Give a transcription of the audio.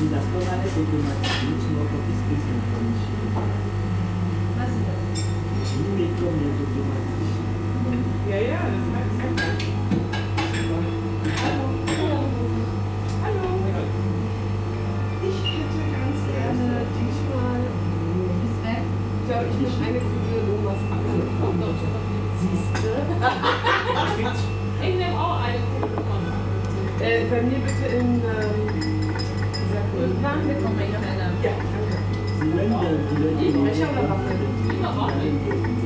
das totale Automatismus nur für das bisschen von Was ist das? Wie kommt der automatisch? Ja, ja, das heißt einfach. Hallo. Hallo. Hallo. Ich hätte ganz gerne diesmal. Ist weg. Ich glaube, ich nehme eine Kugel Lomas Apfel. Siehst du? Ich nehme auch eine Kugel Lomas Apfel. Bei mir bitte in dieser Kugel. Wir kommen ja schneller. Ja, danke. Sie wollen Becher oder Waffel? Lieber Waffel.